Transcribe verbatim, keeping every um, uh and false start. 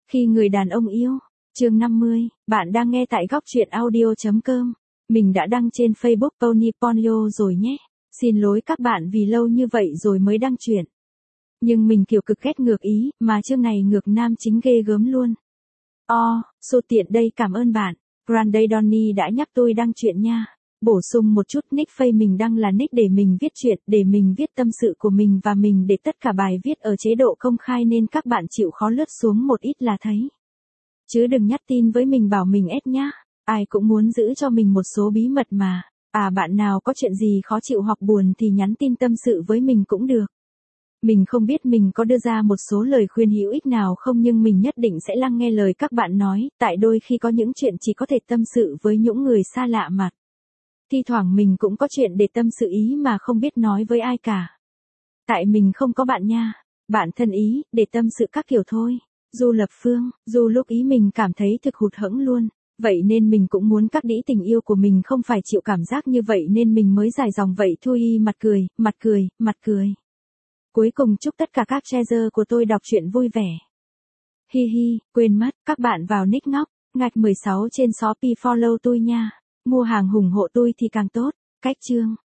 Khi người đàn ông yêu, chương năm mươi, bạn đang nghe tại góc truyện audio chấm com. Mình đã đăng trên Facebook Pony Ponyo rồi nhé. Xin lỗi các bạn vì lâu như vậy rồi mới đăng chuyện. Nhưng mình kiểu cực ghét ngược ý, mà chương này ngược nam chính ghê gớm luôn. O, số tiện đây cảm ơn bạn. Grande Donny đã nhắc tôi đăng chuyện nha. Bổ sung một chút, nick face mình đăng là nick để mình viết chuyện, để mình viết tâm sự của mình và mình để tất cả bài viết ở chế độ công khai nên các bạn chịu khó lướt xuống một ít là thấy. Chứ đừng nhắn tin với mình bảo mình ép nhá. Ai cũng muốn giữ cho mình một số bí mật mà. À, bạn nào có chuyện gì khó chịu hoặc buồn thì nhắn tin tâm sự với mình cũng được. Mình không biết mình có đưa ra một số lời khuyên hữu ích nào không, nhưng mình nhất định sẽ lắng nghe lời các bạn nói, tại đôi khi có những chuyện chỉ có thể tâm sự với những người xa lạ mặt. Thi thoảng mình cũng có chuyện để tâm sự ý mà không biết nói với ai cả. Tại mình không có bạn nha. Bạn thân ý, để tâm sự các kiểu thôi. Du Lập Phương, dù lúc ý mình cảm thấy thực hụt hẫng luôn. Vậy nên mình cũng muốn các đĩ tình yêu của mình không phải chịu cảm giác như vậy nên mình mới dài dòng vậy thôi. Mặt cười, mặt cười, mặt cười. Cuối cùng chúc tất cả các treasure của tôi đọc truyện vui vẻ. Hi hi, quên mất, các bạn vào nick ngóc, ngạch mười sáu trên Shopee follow tôi nha. Mua hàng ủng hộ tôi thì càng tốt. Cách chương.